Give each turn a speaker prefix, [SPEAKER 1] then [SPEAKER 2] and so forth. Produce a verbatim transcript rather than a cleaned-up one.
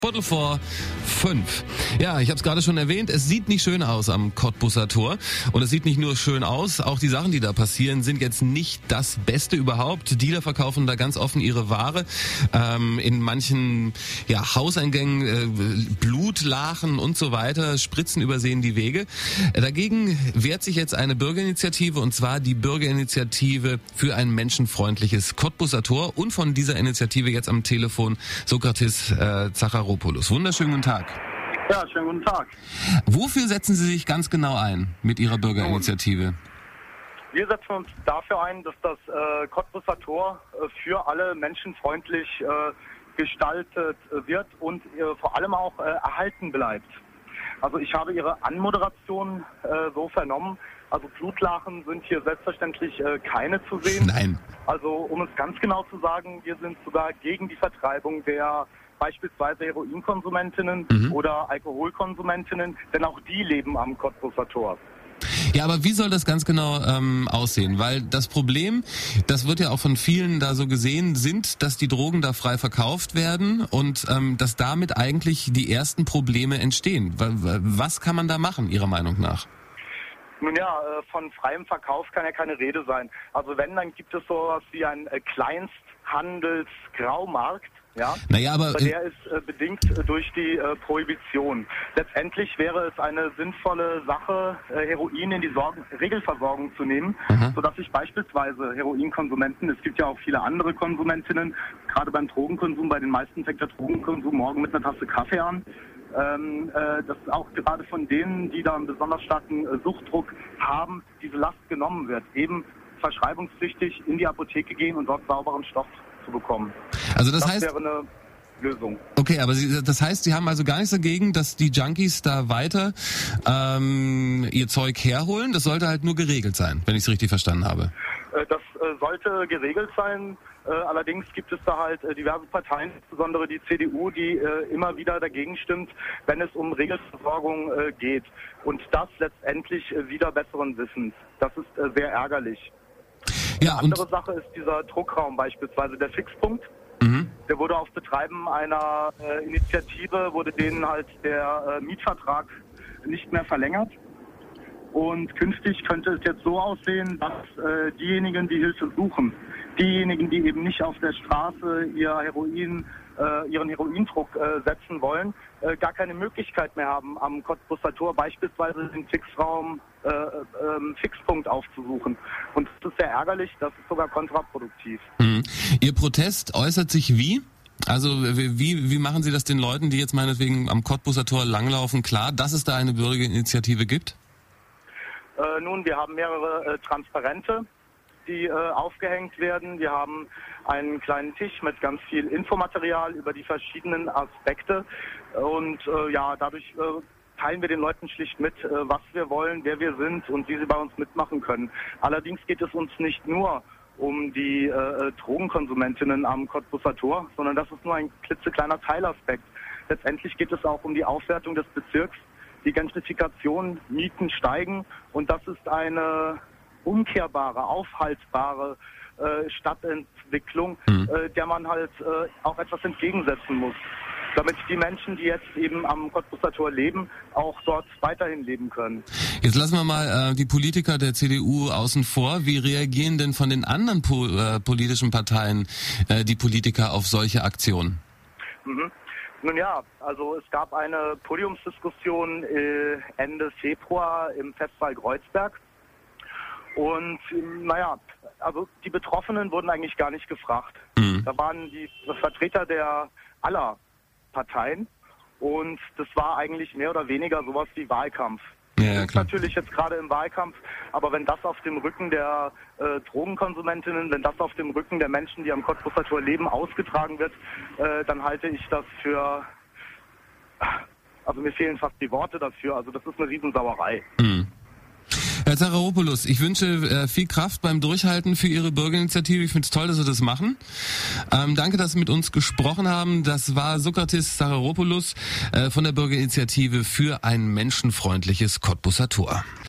[SPEAKER 1] Viertel vor fünf. Ja, ich habe es gerade schon erwähnt, es sieht nicht schön aus am Cottbuser Tor. Und es sieht nicht nur schön aus, auch die Sachen, die da passieren, sind jetzt nicht das Beste überhaupt. Dealer verkaufen da ganz offen ihre Ware. Ähm, in manchen ja, Hauseingängen äh, Blutlachen und so weiter, Spritzen übersehen die Wege. Äh, dagegen wehrt sich jetzt eine Bürgerinitiative, und zwar die Bürgerinitiative für ein menschenfreundliches Cottbuser Tor. Und von dieser Initiative jetzt am Telefon Sokratis äh, Zacharopoulos. Wunderschönen guten Tag.
[SPEAKER 2] Ja, schönen guten Tag.
[SPEAKER 1] Wofür setzen Sie sich ganz genau ein mit Ihrer Bürgerinitiative?
[SPEAKER 2] Wir setzen uns dafür ein, dass das äh, Cottbuser Tor äh, für alle menschenfreundlich äh, gestaltet äh, wird und äh, vor allem auch äh, erhalten bleibt. Also ich habe Ihre Anmoderation äh, so vernommen. Also Blutlachen sind hier selbstverständlich äh, keine zu sehen.
[SPEAKER 1] Nein.
[SPEAKER 2] Also um es ganz genau zu sagen, wir sind sogar gegen die Vertreibung der beispielsweise Heroinkonsumentinnen mhm. oder Alkoholkonsumentinnen, denn auch die leben am Cottbuser Tor.
[SPEAKER 1] Ja, aber wie soll das ganz genau ähm, aussehen? Weil das Problem, das wird ja auch von vielen da so gesehen, sind, dass die Drogen da frei verkauft werden und ähm, dass damit eigentlich die ersten Probleme entstehen. Was kann man da machen, Ihrer Meinung nach?
[SPEAKER 2] Nun ja, von freiem Verkauf kann ja keine Rede sein. Also wenn, dann gibt es sowas wie einen Kleinsthandelsgraumarkt. Ja,
[SPEAKER 1] naja, aber
[SPEAKER 2] der ist äh, bedingt äh, durch die äh, Prohibition. Letztendlich wäre es eine sinnvolle Sache, äh, Heroin in die Sorgen Regelversorgung zu nehmen, mhm. sodass sich beispielsweise Heroinkonsumenten, es gibt ja auch viele andere Konsumentinnen, gerade beim Drogenkonsum, bei den meisten fängt der Drogenkonsum morgen mit einer Tasse Kaffee an, ähm, äh, dass auch gerade von denen, die da einen besonders starken äh, Suchtdruck haben, diese Last genommen wird, eben verschreibungspflichtig in die Apotheke gehen und dort sauberen Stoff zu bekommen.
[SPEAKER 1] Also das,
[SPEAKER 2] das
[SPEAKER 1] heißt,
[SPEAKER 2] wäre eine Lösung.
[SPEAKER 1] Okay, aber Sie, das heißt, Sie haben also gar nichts dagegen, dass die Junkies da weiter ähm, ihr Zeug herholen. Das sollte halt nur geregelt sein, wenn ich es richtig verstanden habe.
[SPEAKER 2] Äh, das äh, sollte geregelt sein. Äh, allerdings gibt es da halt äh, diverse Parteien, insbesondere die C D U, die äh, immer wieder dagegen stimmt, wenn es um Regelversorgung äh, geht. Und das letztendlich äh, wieder besseren Wissens. Das ist äh, sehr ärgerlich.
[SPEAKER 1] Ja,
[SPEAKER 2] Eine andere Sache ist dieser Druckraum beispielsweise, der Fixpunkt.
[SPEAKER 1] Mhm.
[SPEAKER 2] Der wurde auf Betreiben einer äh, Initiative, wurde denen halt der äh, Mietvertrag nicht mehr verlängert. Und künftig könnte es jetzt so aussehen, dass äh, diejenigen, die Hilfe suchen, diejenigen, die eben nicht auf der Straße ihr Heroin, äh, ihren Heroindruck äh, setzen wollen, äh, gar keine Möglichkeit mehr haben, am Cottbuser Tor beispielsweise den Fixraum, äh, äh, Fixpunkt aufzusuchen. Und das ist sehr ärgerlich, das ist sogar kontraproduktiv.
[SPEAKER 1] Mhm. Ihr Protest äußert sich wie? Also wie, wie machen Sie das den Leuten, die jetzt meinetwegen am Cottbuser Tor langlaufen, klar, dass es da eine Bürgerinitiative gibt?
[SPEAKER 2] Äh, nun, wir haben mehrere äh, Transparente, die äh, aufgehängt werden. Wir haben einen kleinen Tisch mit ganz viel Infomaterial über die verschiedenen Aspekte. Und äh, ja, dadurch äh, teilen wir den Leuten schlicht mit, äh, was wir wollen, wer wir sind und wie sie bei uns mitmachen können. Allerdings geht es uns nicht nur um die äh, Drogenkonsumentinnen am Cottbuser Tor, sondern das ist nur ein klitzekleiner Teilaspekt. Letztendlich geht es auch um die Aufwertung des Bezirks. Die Gentrifikation, Mieten steigen und das ist eine umkehrbare, aufhaltbare äh, Stadtentwicklung, mhm. äh, der man halt äh, auch etwas entgegensetzen muss, damit die Menschen, die jetzt eben am Cottbuser Tor leben, auch dort weiterhin leben können.
[SPEAKER 1] Jetzt lassen wir mal äh, die Politiker der C D U außen vor. Wie reagieren denn von den anderen po- äh, politischen Parteien äh, die Politiker auf solche Aktionen?
[SPEAKER 2] Mhm. Nun ja, also es gab eine Podiumsdiskussion äh, Ende Februar im Festsaal Kreuzberg und ähm, naja, also die Betroffenen wurden eigentlich gar nicht gefragt. Mhm. Da waren die Vertreter der aller Parteien und das war eigentlich mehr oder weniger sowas wie Wahlkampf.
[SPEAKER 1] Ja,
[SPEAKER 2] das ist
[SPEAKER 1] klar.
[SPEAKER 2] natürlich jetzt gerade im Wahlkampf, aber wenn das auf dem Rücken der äh, Drogenkonsumentinnen, wenn das auf dem Rücken der Menschen, die am Cottbuser Tor leben, ausgetragen wird, äh, dann halte ich das für, also mir fehlen fast die Worte dafür, also das ist eine Riesensauerei.
[SPEAKER 1] Mhm. Herr Zacharopoulos, ich wünsche äh, viel Kraft beim Durchhalten für Ihre Bürgerinitiative. Ich finde es toll, dass Sie das machen. Ähm, danke, dass Sie mit uns gesprochen haben. Das war Sokratis Zacharopoulos äh, von der Bürgerinitiative für ein menschenfreundliches Cottbuser Tor.